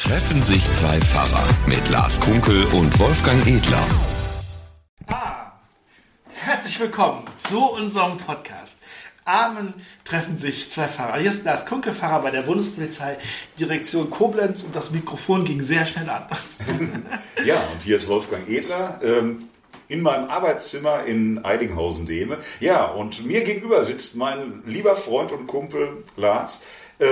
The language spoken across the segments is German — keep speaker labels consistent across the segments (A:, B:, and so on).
A: Treffen sich zwei Pfarrer mit Lars Kunkel und Wolfgang Edler.
B: Herzlich willkommen zu unserem Podcast. Amen, treffen sich zwei Pfarrer. Hier ist Lars Kunkel, Pfarrer bei der Bundespolizei, Direktion Koblenz, und das Mikrofon ging sehr schnell an.
C: Ja, und hier ist Wolfgang Edler in meinem Arbeitszimmer in Eidinghausen-Dehme. Ja, und mir gegenüber sitzt mein lieber Freund und Kumpel Lars,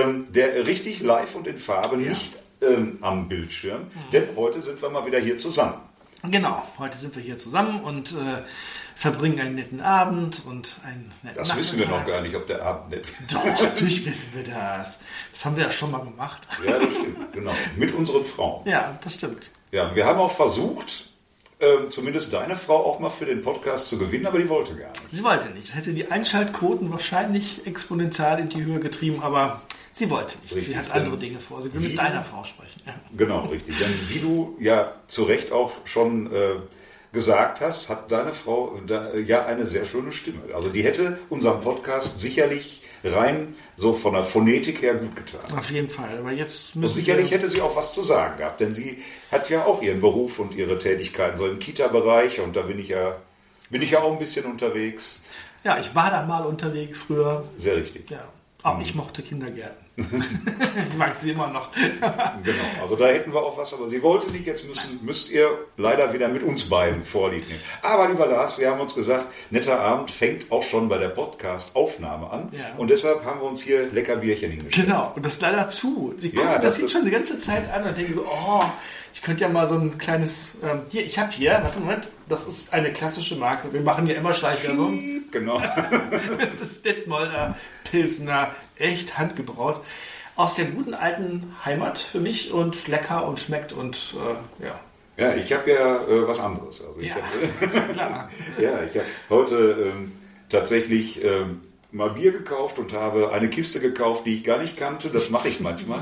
C: der richtig live und in Farbe, nicht am Bildschirm, denn heute sind wir mal wieder hier zusammen.
B: Genau, heute sind wir hier zusammen und verbringen einen netten Abend und einen netten
C: Das wissen wir noch gar nicht, ob der Abend nett wird.
B: Doch, natürlich wissen wir das. Das haben wir ja schon mal gemacht.
C: Ja, das stimmt, genau. Mit unseren Frauen.
B: Ja, das stimmt.
C: Ja, wir haben auch versucht, zumindest deine Frau auch mal für den Podcast zu gewinnen, aber die wollte gar nicht.
B: Sie wollte nicht. Das hätte die Einschaltquoten wahrscheinlich exponentiell in die Höhe getrieben, aber sie wollte nicht.
C: Richtig,
B: sie hat andere Dinge vor. Sie will mit deiner Frau sprechen. Ja.
C: Genau, richtig. Denn wie du ja zu Recht auch schon gesagt hast, hat deine Frau ja eine sehr schöne Stimme. Also die hätte unserem Podcast sicherlich rein so von der Phonetik her gut getan.
B: Auf jeden Fall. Aber jetzt
C: und sicherlich hätte sie auch was zu sagen gehabt, denn sie hat ja auch ihren Beruf und ihre Tätigkeiten so im Kita-Bereich, und da bin ich ja auch ein bisschen unterwegs.
B: Ja, ich war da mal unterwegs früher.
C: Sehr richtig.
B: Ja. Auch ich mochte Kindergärten. Ich mag sie immer noch.
C: Genau, also da hätten wir auch was, aber sie wollte nicht. Jetzt müsst ihr leider wieder mit uns beiden Vorlieb nehmen. Aber lieber Lars, wir haben uns gesagt, netter Abend fängt auch schon bei der Podcast-Aufnahme an. Ja. Und deshalb haben wir uns hier lecker Bierchen hingestellt.
B: Genau, und das ist leider zu. Die gucken das sieht schon die ganze Zeit an und denken so, ich könnte ja mal so ein kleines... ich habe hier, warte Moment, das ist eine klassische Marke. Wir machen ja immer Schleichwerbung.
C: Genau.
B: Das ist Detmolder Pilsner, echt handgebraut. Aus der guten alten Heimat für mich und lecker und schmeckt und ja.
C: Ja, ich habe ja was anderes. Also ich
B: klar.
C: Ja, ich habe heute tatsächlich mal Bier gekauft und habe eine Kiste gekauft, die ich gar nicht kannte. Das mache ich manchmal.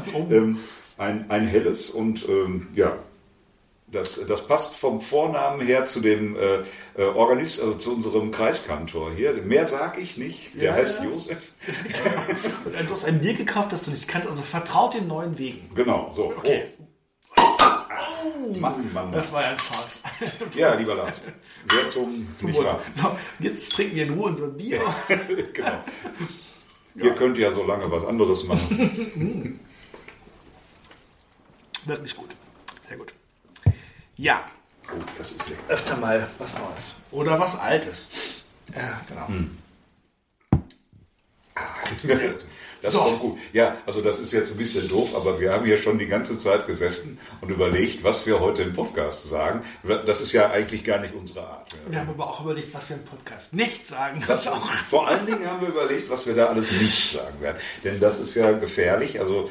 C: Ein helles und das passt vom Vornamen her zu dem Organist, also zu unserem Kreiskantor hier. Mehr sage ich nicht. Der heißt Josef.
B: Und du hast ein Bier gekauft, das du nicht kannst. Also vertraut den neuen Wegen.
C: Genau, so.
B: Okay.
C: Mann.
B: Das war ja ein Fahrt.
C: Ja, lieber Lars. Sehr zum nicht wahr.
B: So, jetzt trinken wir in Ruhe unser Bier.
C: Genau. Ihr könnt ja so lange was anderes machen.
B: Wirklich gut. Sehr gut. Ja.
C: Oh, das ist lecker.
B: Öfter mal was Neues. Oder was Altes. Ja, genau.
C: Das ist auch gut. Ja, also das ist jetzt ein bisschen doof, aber wir haben hier schon die ganze Zeit gesessen und überlegt, was wir heute im Podcast sagen. Das ist ja eigentlich gar nicht unsere Art.
B: Wir haben aber auch überlegt, was wir im Podcast nicht sagen.
C: Vor allen Dingen haben wir überlegt, was wir da alles nicht sagen werden. Denn das ist ja gefährlich. Also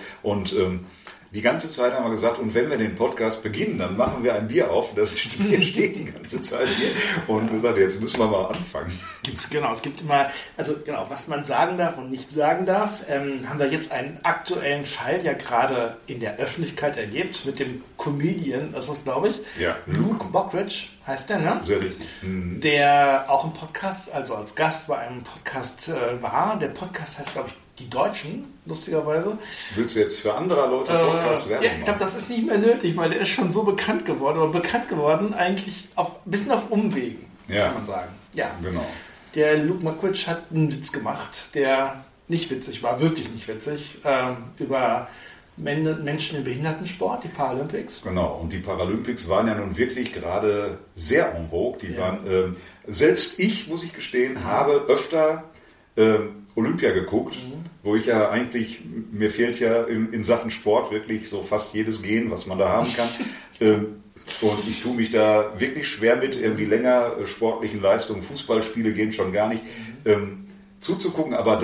C: die ganze Zeit haben wir gesagt, und wenn wir den Podcast beginnen, dann machen wir ein Bier auf. Das Bier steht die ganze Zeit hier. Und gesagt, jetzt müssen wir mal anfangen.
B: Es gibt immer, was man sagen darf und nicht sagen darf. Haben wir jetzt einen aktuellen Fall ja gerade in der Öffentlichkeit erlebt mit dem Comedian, das ist glaube ich, Luke Mockridge heißt der, ne?
C: Sehr richtig.
B: Der auch im Podcast, also als Gast bei einem Podcast war. Der Podcast heißt, glaube ich, Die Deutschen, lustigerweise.
C: Willst du jetzt für andere Leute Podcast Werbung machen?
B: Ich glaube, das ist nicht mehr nötig, weil der ist schon so bekannt geworden. Aber bekannt geworden eigentlich ein bisschen auf Umwegen, kann man sagen. Ja,
C: genau.
B: Der Luke Mockridge hat einen Witz gemacht, der nicht witzig war, wirklich nicht witzig, über Menschen im Behindertensport, die Paralympics.
C: Genau, und die Paralympics waren ja nun wirklich gerade sehr en vogue. Die waren, selbst ich, muss ich gestehen, habe öfter Olympia geguckt, wo ich ja eigentlich, mir fehlt ja in Sachen Sport wirklich so fast jedes Gen, was man da haben kann. Und ich tue mich da wirklich schwer mit, irgendwie länger sportlichen Leistungen, Fußballspiele gehen schon gar nicht, zuzugucken. Aber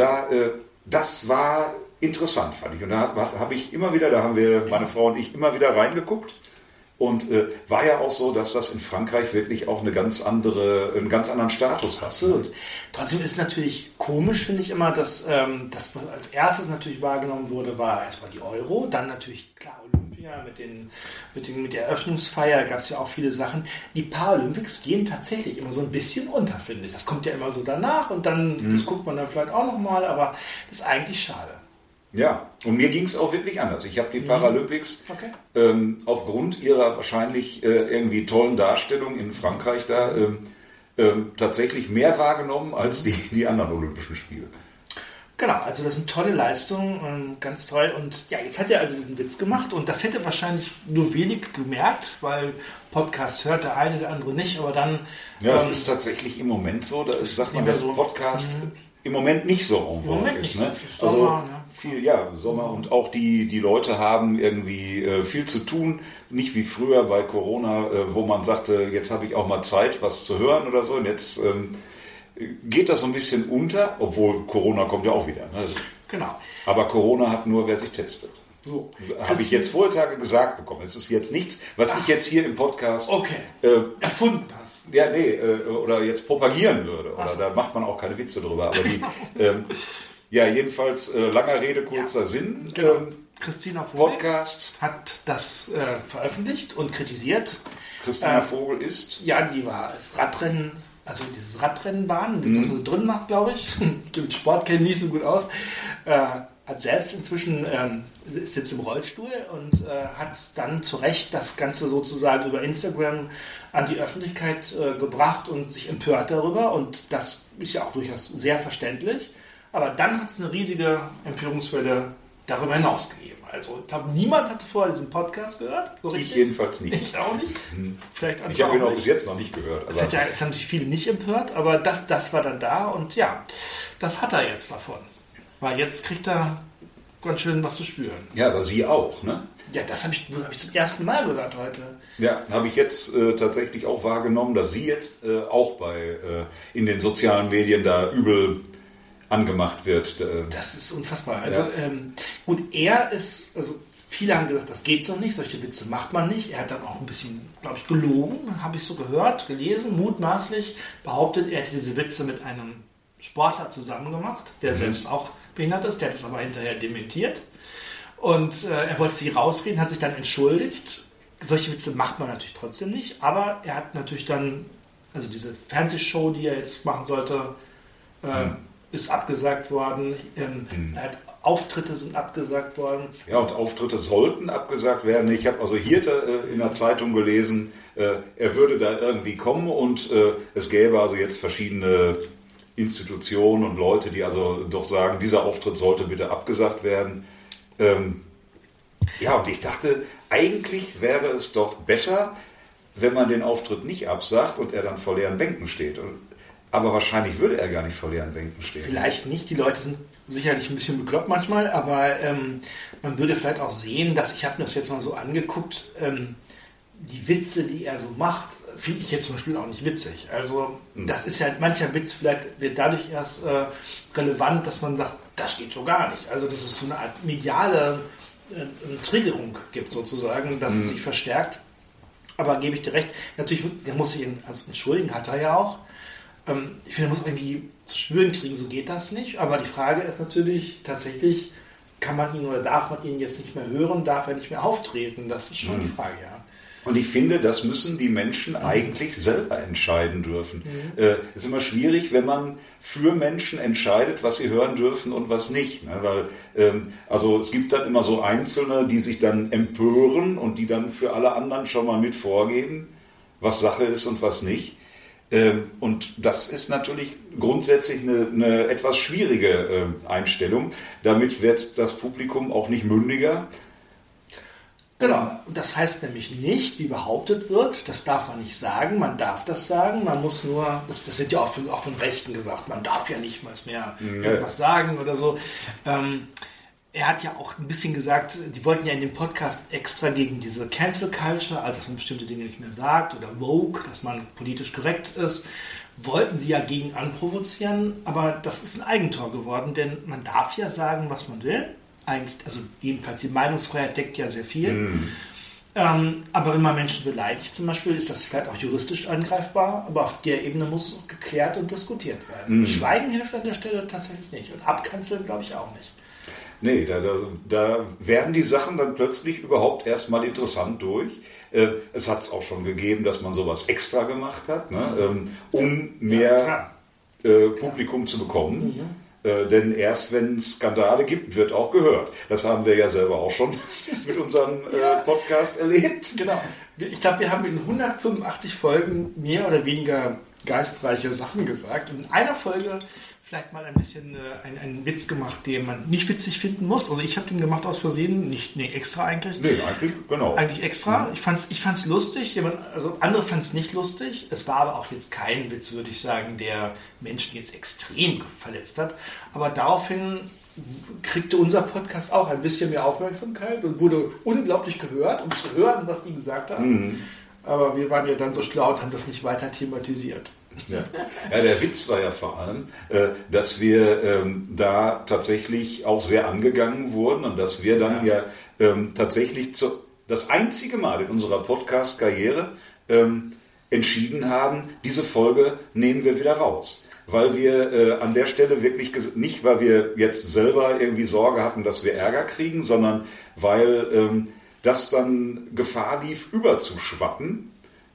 C: das war interessant, fand ich. Und da habe ich immer wieder, da haben wir, meine Frau und ich, immer wieder reingeguckt. Und war ja auch so, dass das in Frankreich wirklich auch einen ganz anderen Status hat.
B: Absolut. Trotzdem ist es natürlich komisch, finde ich immer, dass das, was als erstes natürlich wahrgenommen wurde, war erstmal die Euro, dann natürlich klar Olympia mit der Eröffnungsfeier, gab es ja auch viele Sachen. Die Paralympics gehen tatsächlich immer so ein bisschen unter, finde ich. Das kommt ja immer so danach und dann, das guckt man dann vielleicht auch nochmal, aber das ist eigentlich schade.
C: Ja, Und mir ging es auch wirklich anders. Ich habe die Paralympics aufgrund ihrer wahrscheinlich irgendwie tollen Darstellung in Frankreich da tatsächlich mehr wahrgenommen als die anderen Olympischen Spiele.
B: Genau, also das sind tolle Leistungen, ganz toll. Und ja, jetzt hat er also diesen Witz gemacht und das hätte wahrscheinlich nur wenig gemerkt, weil Podcast hört der eine, der andere nicht, aber dann...
C: Ja, das ist tatsächlich im Moment so, da sagt man, dass Podcast im Moment nicht so en vogue ist. Ne?
B: Ist Sommer,
C: Sommer und auch die Leute haben irgendwie viel zu tun, nicht wie früher bei Corona, wo man sagte, jetzt habe ich auch mal Zeit, was zu hören oder so und jetzt... geht das so ein bisschen unter, obwohl Corona kommt ja auch wieder. Ne?
B: Genau.
C: Aber Corona hat nur, wer sich testet.
B: So.
C: Habe ich jetzt Vortage gesagt bekommen. Es ist jetzt nichts, was ich jetzt hier im Podcast
B: erfunden hast.
C: Ja, nee, oder jetzt propagieren würde. Oder da macht man auch keine Witze drüber. Aber die, jedenfalls langer Rede, kurzer Sinn.
B: Genau. Christina Vogel
C: Podcast
B: hat das veröffentlicht und kritisiert.
C: Christina Vogel ist?
B: Ja, die war das Radrennen. Also dieses Radrennenbahn, das man drin macht, glaube ich. Mit Sport kenne ich nicht so gut aus. Hat selbst inzwischen, ist jetzt im Rollstuhl und hat dann zu Recht das Ganze sozusagen über Instagram an die Öffentlichkeit gebracht und sich empört darüber. Und das ist ja auch durchaus sehr verständlich. Aber dann hat es eine riesige Empörungswelle darüber hinaus gegeben. Also ich glaube, niemand hatte vorher diesen Podcast gehört. So
C: ich jedenfalls nicht.
B: Ich auch nicht. Vielleicht
C: ich habe ihn auch bis jetzt noch nicht gehört.
B: Es haben natürlich viele nicht empört, aber das war dann da und ja, das hat er jetzt davon. Weil jetzt kriegt er ganz schön was zu spüren.
C: Ja, aber Sie auch, ne?
B: Ja, das habe ich zum ersten Mal gehört heute.
C: Ja, habe ich jetzt tatsächlich auch wahrgenommen, dass Sie jetzt auch in den sozialen Medien da übel angemacht wird.
B: Das ist unfassbar. Also gut, er ist, also viele haben gesagt, das geht so nicht, solche Witze macht man nicht. Er hat dann auch ein bisschen, glaube ich, gelogen, habe ich so gehört, gelesen, mutmaßlich behauptet, er hätte diese Witze mit einem Sportler zusammen gemacht, der selbst auch behindert ist, der hat es aber hinterher dementiert. Und er wollte sie rausreden, hat sich dann entschuldigt. Solche Witze macht man natürlich trotzdem nicht, aber er hat natürlich dann, also diese Fernsehshow, die er jetzt machen sollte, ist abgesagt worden. Auftritte sind abgesagt worden.
C: Ja, und Auftritte sollten abgesagt werden. Ich habe also hier in der Zeitung gelesen, er würde da irgendwie kommen und es gäbe also jetzt verschiedene Institutionen und Leute, die also doch sagen, dieser Auftritt sollte bitte abgesagt werden. Und ich dachte, eigentlich wäre es doch besser, wenn man den Auftritt nicht absagt und er dann vor leeren Bänken steht. Aber wahrscheinlich würde er gar nicht vor leeren Bänken stehen.
B: Vielleicht nicht. Die Leute sind sicherlich ein bisschen bekloppt manchmal, aber man würde vielleicht auch sehen, dass, ich habe mir das jetzt mal so angeguckt, die Witze, die er so macht, finde ich jetzt zum Beispiel auch nicht witzig. Also das ist ja, mancher Witz vielleicht wird dadurch erst relevant, dass man sagt, das geht so gar nicht. Also dass es so eine Art mediale Triggerung gibt sozusagen, dass es sich verstärkt. Aber gebe ich dir recht, natürlich, der muss sich entschuldigen, hat er ja auch. Ich finde, er muss auch irgendwie zu spüren kriegen, so geht das nicht. Aber die Frage ist natürlich tatsächlich, kann man ihn oder darf man ihn jetzt nicht mehr hören, darf er nicht mehr auftreten? Das ist schon die Frage, ja.
C: Und ich finde, das müssen die Menschen eigentlich selber entscheiden dürfen. Es ist immer schwierig, wenn man für Menschen entscheidet, was sie hören dürfen und was nicht. Ne? Weil es gibt dann immer so Einzelne, die sich dann empören und die dann für alle anderen schon mal mit vorgeben, was Sache ist und was nicht. Und das ist natürlich grundsätzlich eine etwas schwierige Einstellung. Damit wird das Publikum auch nicht mündiger.
B: Genau, das heißt nämlich nicht, wie behauptet wird, das darf man nicht sagen, man darf das sagen, man muss nur, das wird ja auch von Rechten gesagt, man darf ja nicht mal mehr irgendwas sagen oder so. Er hat ja auch ein bisschen gesagt, die wollten ja in dem Podcast extra gegen diese Cancel Culture, also dass man bestimmte Dinge nicht mehr sagt, oder Woke, dass man politisch korrekt ist, wollten sie ja gegen anprovozieren, aber das ist ein Eigentor geworden, denn man darf ja sagen, was man will. Eigentlich, also jedenfalls die Meinungsfreiheit deckt ja sehr viel. Aber wenn man Menschen beleidigt zum Beispiel, ist das vielleicht auch juristisch angreifbar, aber auf der Ebene muss geklärt und diskutiert werden. Schweigen hilft an der Stelle tatsächlich nicht und abkanzeln glaube ich auch nicht.
C: Nee, da werden die Sachen dann plötzlich überhaupt erstmal interessant durch. Es hat es auch schon gegeben, dass man sowas extra gemacht hat, ne, um mehr Publikum zu bekommen. Denn erst wenn es Skandale gibt, wird auch gehört. Das haben wir ja selber auch schon mit unserem Podcast erlebt.
B: Genau. Ich glaube, wir haben in 185 Folgen mehr oder weniger geistreiche Sachen gesagt. Und in einer Folge vielleicht mal ein bisschen einen Witz gemacht, den man nicht witzig finden muss. Also ich habe den gemacht aus Versehen, extra eigentlich.
C: Nee, eigentlich, genau.
B: Eigentlich extra. Ich fand's lustig, andere fanden es nicht lustig. Es war aber auch jetzt kein Witz, würde ich sagen, der Menschen jetzt extrem verletzt hat. Aber daraufhin kriegte unser Podcast auch ein bisschen mehr Aufmerksamkeit und wurde unglaublich gehört, um zu hören, was die gesagt haben. Mhm. Aber wir waren ja dann so schlau und haben das nicht weiter thematisiert.
C: Ja, der Witz war ja vor allem, dass wir da tatsächlich auch sehr angegangen wurden und dass wir dann tatsächlich das einzige Mal in unserer Podcast-Karriere entschieden haben, diese Folge nehmen wir wieder raus. Weil wir an der Stelle wirklich, nicht weil wir jetzt selber irgendwie Sorge hatten, dass wir Ärger kriegen, sondern weil das dann Gefahr lief, überzuschwappen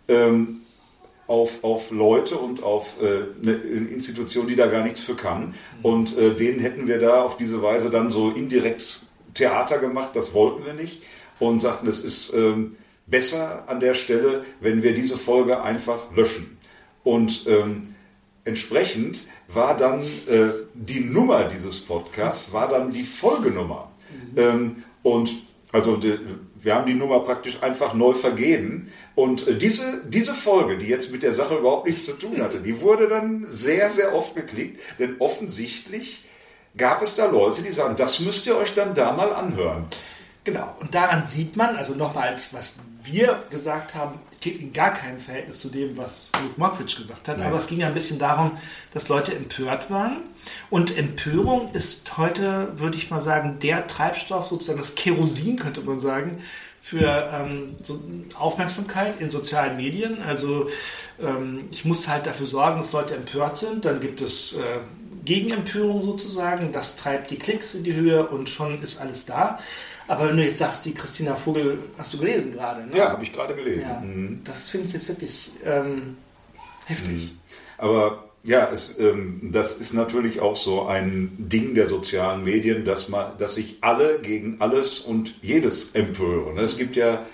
C: auf Leute und auf eine Institution, die da gar nichts für kann. Und denen hätten wir da auf diese Weise dann so indirekt Theater gemacht, das wollten wir nicht. Und sagten, es ist besser an der Stelle, wenn wir diese Folge einfach löschen. Und entsprechend war dann die Nummer dieses Podcasts, war dann die Folgenummer. Und also wir haben die Nummer praktisch einfach neu vergeben. Und diese Folge, die jetzt mit der Sache überhaupt nichts zu tun hatte, die wurde dann sehr, sehr oft geklickt. Denn offensichtlich gab es da Leute, die sagen, das müsst ihr euch dann da mal anhören.
B: Genau, und daran sieht man, also nochmals, was wir gesagt haben, steht in gar keinem Verhältnis zu dem, was Luke Mockridge gesagt hat. Nein. Aber es ging ja ein bisschen darum, dass Leute empört waren. Und Empörung ist heute, würde ich mal sagen, der Treibstoff, sozusagen das Kerosin, könnte man sagen, für so Aufmerksamkeit in sozialen Medien. Also ich muss halt dafür sorgen, dass Leute empört sind. Dann gibt es Gegenempörung sozusagen. Das treibt die Klicks in die Höhe und schon ist alles da. Aber wenn du jetzt sagst, die Christina Vogel, hast du gelesen gerade, ne?
C: Ja, habe ich gerade gelesen.
B: Ja, das finde ich jetzt wirklich heftig.
C: Aber ja, das ist natürlich auch so ein Ding der sozialen Medien, dass sich alle gegen alles und jedes empören. Es gibt ja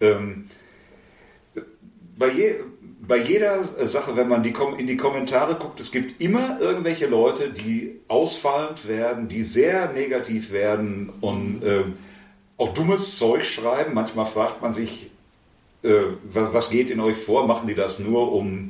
C: bei jeder Sache, wenn man in die Kommentare guckt, es gibt immer irgendwelche Leute, die ausfallend werden, die sehr negativ werden und auch dummes Zeug schreiben. Manchmal fragt man sich, was geht in euch vor? Machen die das nur, um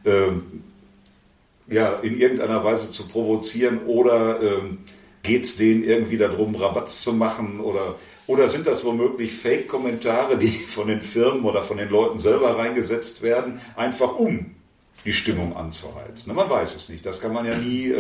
C: in irgendeiner Weise zu provozieren oder geht es denen irgendwie darum, Rabatz zu machen oder sind das womöglich Fake-Kommentare, die von den Firmen oder von den Leuten selber reingesetzt werden, einfach um die Stimmung anzuheizen? Man weiß es nicht, das kann man ja nie...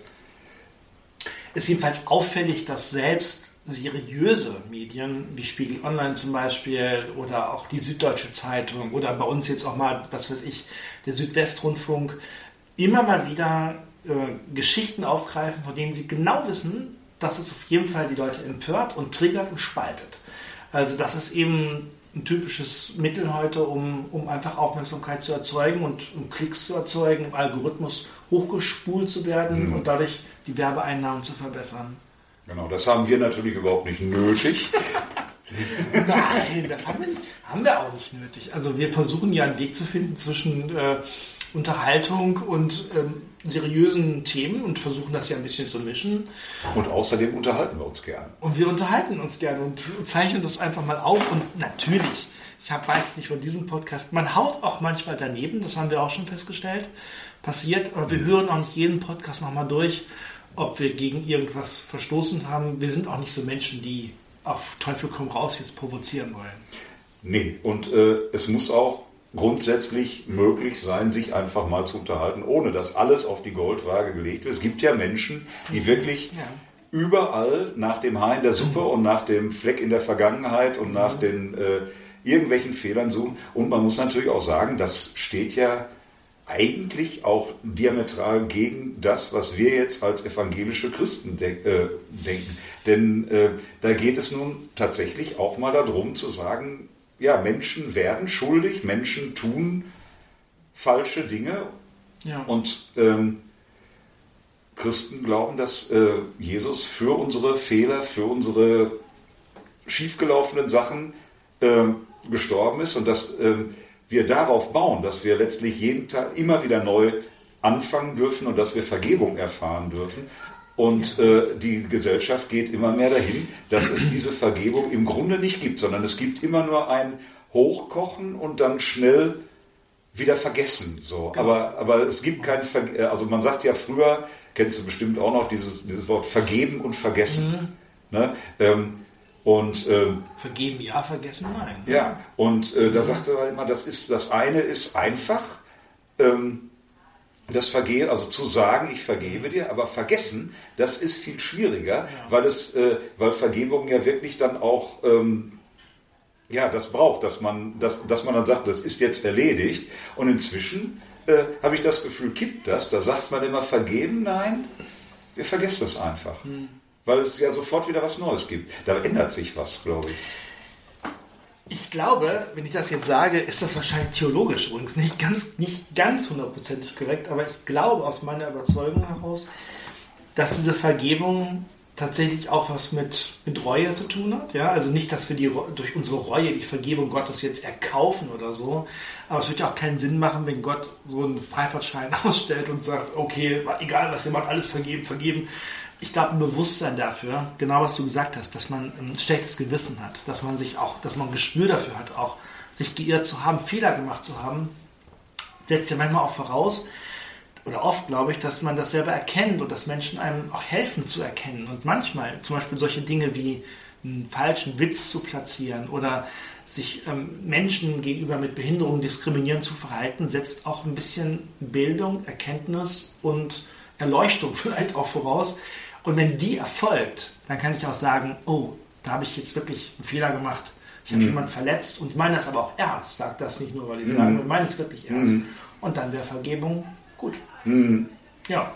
B: Ist jedenfalls auffällig, dass selbst seriöse Medien wie Spiegel Online zum Beispiel oder auch die Süddeutsche Zeitung oder bei uns jetzt auch mal, was weiß ich, der Südwestrundfunk immer mal wieder Geschichten aufgreifen, von denen sie genau wissen, dass es auf jeden Fall die Leute empört und triggert und spaltet. Also das ist eben ein typisches Mittel heute, um einfach Aufmerksamkeit zu erzeugen und um Klicks zu erzeugen, im Algorithmus hochgespult zu werden und dadurch die Werbeeinnahmen zu verbessern.
C: Genau, das haben wir natürlich überhaupt nicht nötig.
B: Nein, das haben wir auch nicht nötig. Also wir versuchen ja einen Weg zu finden zwischen Unterhaltung und seriösen Themen und versuchen das ja ein bisschen zu mischen.
C: Und außerdem unterhalten wir uns gerne.
B: Und wir unterhalten uns gerne und zeichnen das einfach mal auf. Und natürlich, weiß nicht von diesem Podcast, man haut auch manchmal daneben, das haben wir auch schon festgestellt, passiert, aber wir hören auch nicht jeden Podcast nochmal durch, ob wir gegen irgendwas verstoßen haben. Wir sind auch nicht so Menschen, die auf Teufel komm raus jetzt provozieren wollen.
C: Nee, und es muss auch grundsätzlich möglich sein, sich einfach mal zu unterhalten, ohne dass alles auf die Goldwaage gelegt wird. Es gibt ja Menschen, die wirklich überall nach dem Haar in der Suppe und nach dem Fleck in der Vergangenheit und nach den irgendwelchen Fehlern suchen. Und man muss natürlich auch sagen, das steht ja eigentlich auch diametral gegen das, was wir jetzt als evangelische Christen denken. Denn da geht es nun tatsächlich auch mal darum zu sagen, ja, Menschen werden schuldig, Menschen tun falsche Dinge und Christen glauben, dass Jesus für unsere Fehler, für unsere schiefgelaufenen Sachen gestorben ist und dass wir darauf bauen, dass wir letztlich jeden Tag immer wieder neu anfangen dürfen und dass wir Vergebung erfahren dürfen. Und die Gesellschaft geht immer mehr dahin, dass es diese Vergebung im Grunde nicht gibt, sondern es gibt immer nur ein Hochkochen und dann schnell wieder vergessen. So.
B: Genau.
C: Aber es gibt kein also man sagt ja früher, kennst du bestimmt auch noch dieses Wort vergeben und vergessen. Ne?
B: Vergeben ja, vergessen nein.
C: Ja, und da sagte er immer, das eine ist einfach, das Vergehen, also zu sagen, ich vergebe dir, aber vergessen, das ist viel schwieriger, weil Vergebung ja wirklich dann auch das braucht, dass man dann sagt, das ist jetzt erledigt. Und inzwischen habe ich das Gefühl, kippt das. Da sagt man immer, vergeben, nein, wir vergessen das einfach. Weil es ja sofort wieder was Neues gibt. Da ändert sich was, glaube ich.
B: Ich glaube, wenn ich das jetzt sage, ist das wahrscheinlich theologisch übrigens nicht ganz hundertprozentig korrekt, aber ich glaube aus meiner Überzeugung heraus, dass diese Vergebung tatsächlich auch was mit Reue zu tun hat. Ja? Also nicht, dass wir durch unsere Reue die Vergebung Gottes jetzt erkaufen oder so, aber es wird ja auch keinen Sinn machen, wenn Gott so einen Freifahrtschein ausstellt und sagt, okay, egal was ihr macht, alles vergeben. Ich glaube, ein Bewusstsein dafür, genau was du gesagt hast, dass man ein schlechtes Gewissen hat, dass man ein Gespür dafür hat, auch sich geirrt zu haben, Fehler gemacht zu haben, setzt ja manchmal auch voraus, oder oft glaube ich, dass man das selber erkennt und dass Menschen einem auch helfen zu erkennen. Und manchmal, zum Beispiel solche Dinge wie einen falschen Witz zu platzieren oder sich Menschen gegenüber mit Behinderung diskriminierend zu verhalten, setzt auch ein bisschen Bildung, Erkenntnis und Erleuchtung vielleicht auch voraus. Und wenn die erfolgt, dann kann ich auch sagen, oh, da habe ich jetzt wirklich einen Fehler gemacht. Ich habe jemanden verletzt und ich meine das aber auch ernst. Sag das nicht nur, weil ich sage, ich meine es wirklich ernst. Und dann wäre Vergebung gut. Ja.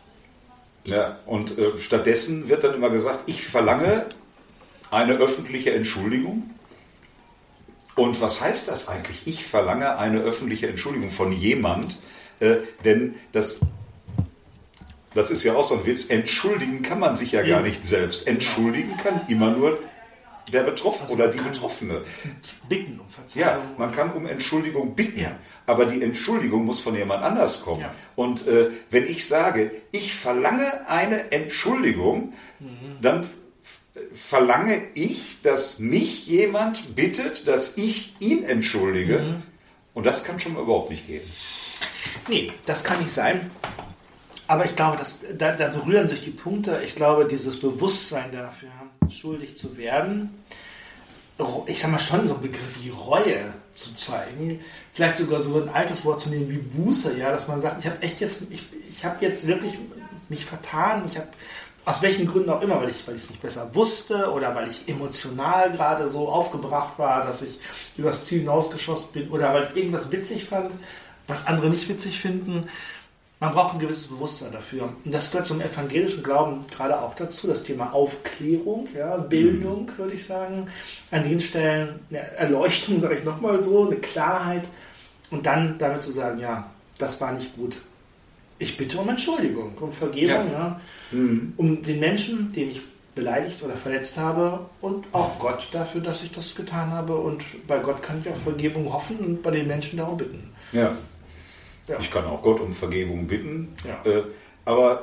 C: Ja, und stattdessen wird dann immer gesagt, ich verlange eine öffentliche Entschuldigung. Und was heißt das eigentlich? Ich verlange eine öffentliche Entschuldigung von jemand, denn das ist ja auch so ein Witz. Entschuldigen kann man sich ja gar nicht selbst. Entschuldigen kann immer nur der Betroffene oder die Betroffene.
B: Bitten um Verzeihung.
C: Ja, man kann um Entschuldigung bitten,
B: ja.
C: Aber die Entschuldigung muss von jemand anders kommen.
B: Ja.
C: Und wenn ich sage, ich verlange eine Entschuldigung, dann verlange ich, dass mich jemand bittet, dass ich ihn entschuldige. Und das kann schon überhaupt nicht gehen.
B: Nee, das kann nicht sein. Aber ich glaube, da berühren sich die Punkte. Ich glaube, dieses Bewusstsein dafür, schuldig zu werden, ich sag mal schon so einen Begriff wie Reue zu zeigen, vielleicht sogar so ein altes Wort zu nehmen wie Buße, ja, dass man sagt, ich habe jetzt wirklich mich vertan, ich habe aus welchen Gründen auch immer, weil ich es nicht besser wusste oder weil ich emotional gerade so aufgebracht war, dass ich übers Ziel hinausgeschossen bin oder weil ich irgendwas witzig fand, was andere nicht witzig finden. Man braucht ein gewisses Bewusstsein dafür. Und das gehört zum evangelischen Glauben gerade auch dazu, das Thema Aufklärung, ja, Bildung, würde ich sagen. An den Stellen eine Erleuchtung, sage ich nochmal so, eine Klarheit. Und dann damit zu sagen, ja, das war nicht gut. Ich bitte um Entschuldigung, um Vergebung, ja. Um den Menschen, den ich beleidigt oder verletzt habe und auch Gott dafür, dass ich das getan habe. Und bei Gott kann ich auf Vergebung hoffen und bei den Menschen darum bitten.
C: Ja.
B: Ja.
C: Ich kann auch Gott um Vergebung bitten,
B: Ja.
C: Aber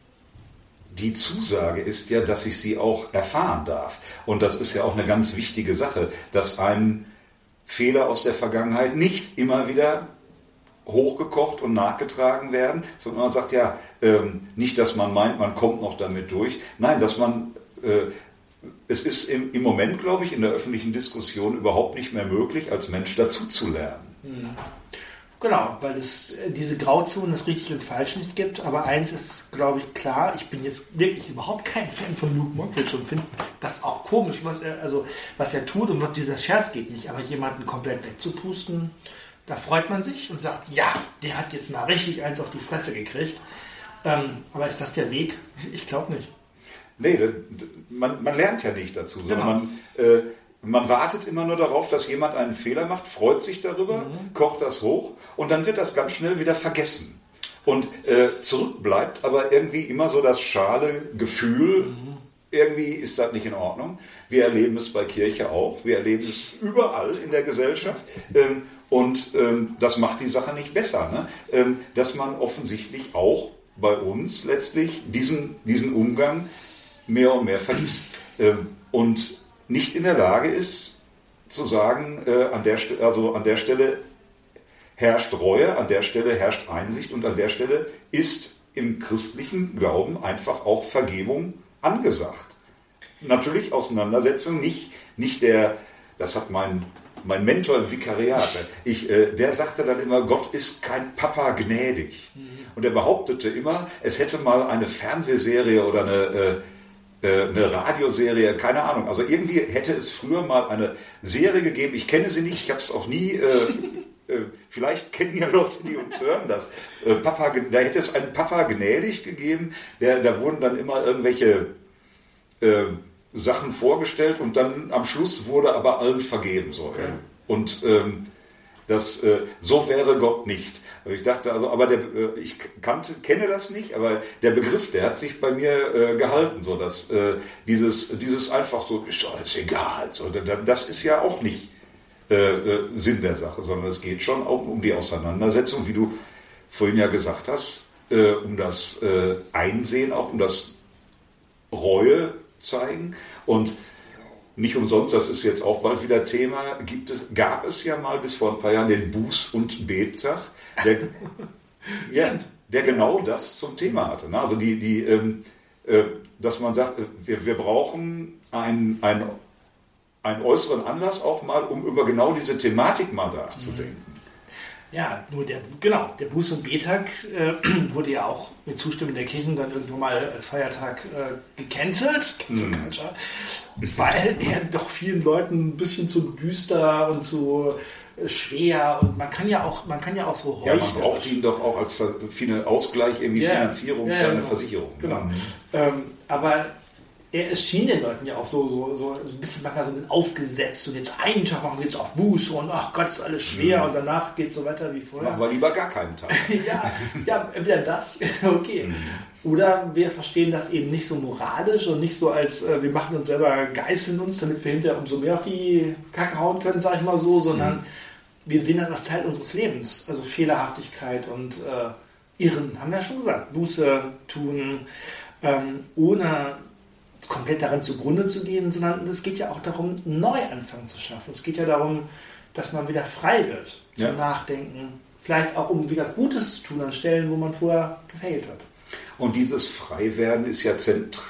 C: die Zusage ist ja, dass ich sie auch erfahren darf. Und das ist ja auch eine ganz wichtige Sache, dass ein Fehler aus der Vergangenheit nicht immer wieder hochgekocht und nachgetragen werden, sondern man sagt ja, nicht, dass man meint, man kommt noch damit durch. Nein, dass man, es ist im Moment, glaube ich, in der öffentlichen Diskussion überhaupt nicht mehr möglich, als Mensch dazu zu lernen.
B: Genau, weil es diese Grauzonen, das richtig und falsch nicht gibt. Aber eins ist, glaube ich, klar, ich bin jetzt wirklich überhaupt kein Fan von Luke Mockridge und finde das auch komisch, was er tut und was dieser Scherz geht nicht. Aber jemanden komplett wegzupusten, da freut man sich und sagt, ja, der hat jetzt mal richtig eins auf die Fresse gekriegt. Aber ist das der Weg? Ich glaube nicht.
C: Nee, man lernt ja nicht dazu, sondern
B: Genau.
C: Man wartet immer nur darauf, dass jemand einen Fehler macht, freut sich darüber, kocht das hoch und dann wird das ganz schnell wieder vergessen. Und zurück bleibt aber irgendwie immer so das schale Gefühl, irgendwie ist das nicht in Ordnung. Wir erleben es bei Kirche auch, wir erleben es überall in der Gesellschaft. Und das macht die Sache nicht besser, ne? Dass man offensichtlich auch bei uns letztlich diesen Umgang mehr und mehr vergisst und nicht in der Lage ist zu sagen, an der Stelle herrscht Reue, an der Stelle herrscht Einsicht und an der Stelle ist im christlichen Glauben einfach auch Vergebung angesagt. Natürlich Auseinandersetzung, nicht der, das hat mein Mentor im Vikariat, der sagte dann immer, Gott ist kein Papa gnädig. Und er behauptete immer, es hätte mal eine Fernsehserie oder eine Radioserie, keine Ahnung. Also irgendwie hätte es früher mal eine Serie gegeben, ich kenne sie nicht, ich habe es auch nie, vielleicht kennen ja Leute, die uns hören das. Da hätte es einen Papa gnädig gegeben, da wurden dann immer irgendwelche Sachen vorgestellt und dann am Schluss wurde aber allen vergeben. So. Okay. Und so wäre Gott nicht. Ich dachte also, aber ich kenne das nicht, aber der Begriff, der hat sich bei mir gehalten, so dass dieses einfach so, ist alles egal. So, das ist ja auch nicht Sinn der Sache, sondern es geht schon auch um die Auseinandersetzung, wie du vorhin ja gesagt hast, um das Einsehen, auch um das Reue zeigen. Und nicht umsonst, das ist jetzt auch bald wieder Thema, gab es ja mal bis vor ein paar Jahren den Buß- und Bettag, der genau das zum Thema hatte. Ne? Also dass man sagt, wir brauchen einen äußeren Anlass auch mal, um über genau diese Thematik mal nachzudenken.
B: Ja, nur der Buß- und Betag wurde ja auch mit Zustimmung der Kirchen dann irgendwo mal als Feiertag gecancelt, weil er doch vielen Leuten ein bisschen zu düster und zu schwer und man kann ja auch so heuchlerisch. Ja, man braucht ihn doch auch als Ausgleich, irgendwie Finanzierung für eine Versicherung. Genau. Aber es schien den Leuten ja auch so ein bisschen manchmal so aufgesetzt und jetzt einen Tag machen wir jetzt auf Buße und ach Gott, ist alles schwer und danach geht es so weiter wie vorher.
C: Machen wir lieber gar keinen Tag.
B: ja, entweder das, okay. Oder wir verstehen das eben nicht so moralisch und nicht so als wir machen uns selber, geißeln uns, damit wir hinterher umso mehr auf die Kacke hauen können, sag ich mal so, sondern wir sehen das als Teil unseres Lebens. Also Fehlerhaftigkeit und Irren, haben wir ja schon gesagt. Buße tun, ohne komplett daran zugrunde zu gehen, sondern es geht ja auch darum, einen Neuanfang zu schaffen. Es geht ja darum, dass man wieder frei wird zum Nachdenken. Vielleicht auch, um wieder Gutes zu tun an Stellen, wo man vorher gefailt hat.
C: Und dieses Freiwerden ist ja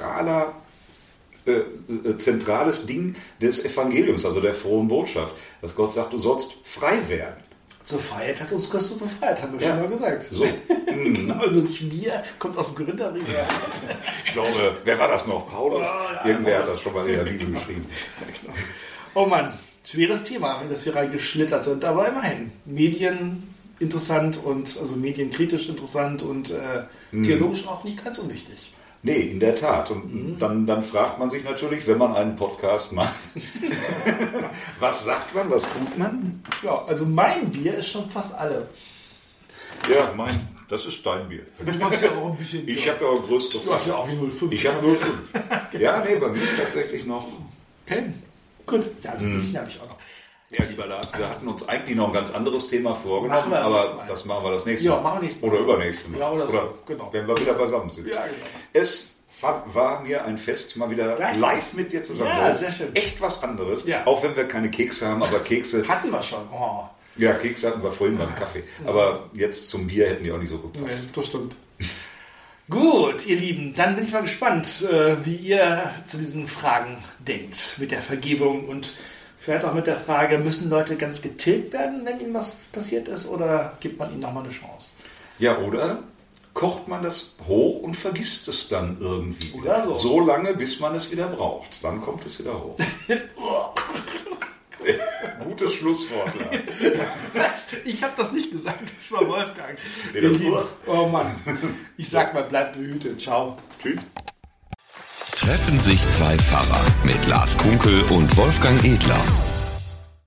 C: zentrales Ding des Evangeliums, also der frohen Botschaft, dass Gott sagt, du sollst frei werden.
B: Zur Freiheit hat uns Christus befreit, haben wir schon mal gesagt.
C: So.
B: Also nicht wir, kommt aus dem Gründerring.
C: Ich glaube, wer war das noch? Paulus? Irgendwer hat das schon mal in der Bibel geschrieben.
B: Oh Mann, schweres Thema, in das wir reingeschlittert sind, aber immerhin. Medien interessant und also medienkritisch interessant und theologisch auch nicht ganz unwichtig.
C: Nee, in der Tat. Und dann fragt man sich natürlich, wenn man einen Podcast macht, was sagt man, was tut man?
B: Ja, also mein Bier ist schon fast alle.
C: Ja, das ist dein Bier.
B: Du machst ja auch ein bisschen.
C: Ich habe ja auch größere.
B: Du hast ja auch die 0,5.
C: Ich habe 0,5. Ja, nee, bei mir ist tatsächlich noch.
B: Okay. Gut. Ja, also ein bisschen habe ich auch noch.
C: Ja, lieber Lars, wir hatten uns eigentlich noch ein ganz anderes Thema vorgenommen, aber das machen wir das nächste Mal.
B: Ja, machen wir nächstes Mal.
C: Oder übernächstes Mal.
B: Ja, oder so.
C: Oder
B: genau.
C: Wenn wir wieder beisammen sind.
B: Ja, genau.
C: Es war mir ein Fest, mal wieder live mit dir zusammen.
B: Ja, sehr schön.
C: Echt was anderes.
B: Ja.
C: Auch wenn wir keine Kekse haben, aber Kekse...
B: Hatten wir schon. Oh.
C: Ja, Kekse hatten wir vorhin beim Kaffee. Aber jetzt zum Bier hätten die auch nicht so gepasst.
B: Nee, das stimmt. Gut, ihr Lieben, dann bin ich mal gespannt, wie ihr zu diesen Fragen denkt mit der Vergebung und vielleicht auch mit der Frage, müssen Leute ganz getilgt werden, wenn ihnen was passiert ist, oder gibt man ihnen nochmal eine Chance?
C: Ja, oder kocht man das hoch und vergisst es dann irgendwie.
B: Oder so.
C: So lange, bis man es wieder braucht. Dann kommt es wieder hoch. Gutes Schlusswort.
B: Was? Ich habe das nicht gesagt, das war Wolfgang. Oh Mann. Ich sag mal, bleibt behütet. Ciao.
C: Tschüss.
A: Treffen sich zwei Pfarrer mit Lars Kunkel und Wolfgang Edler.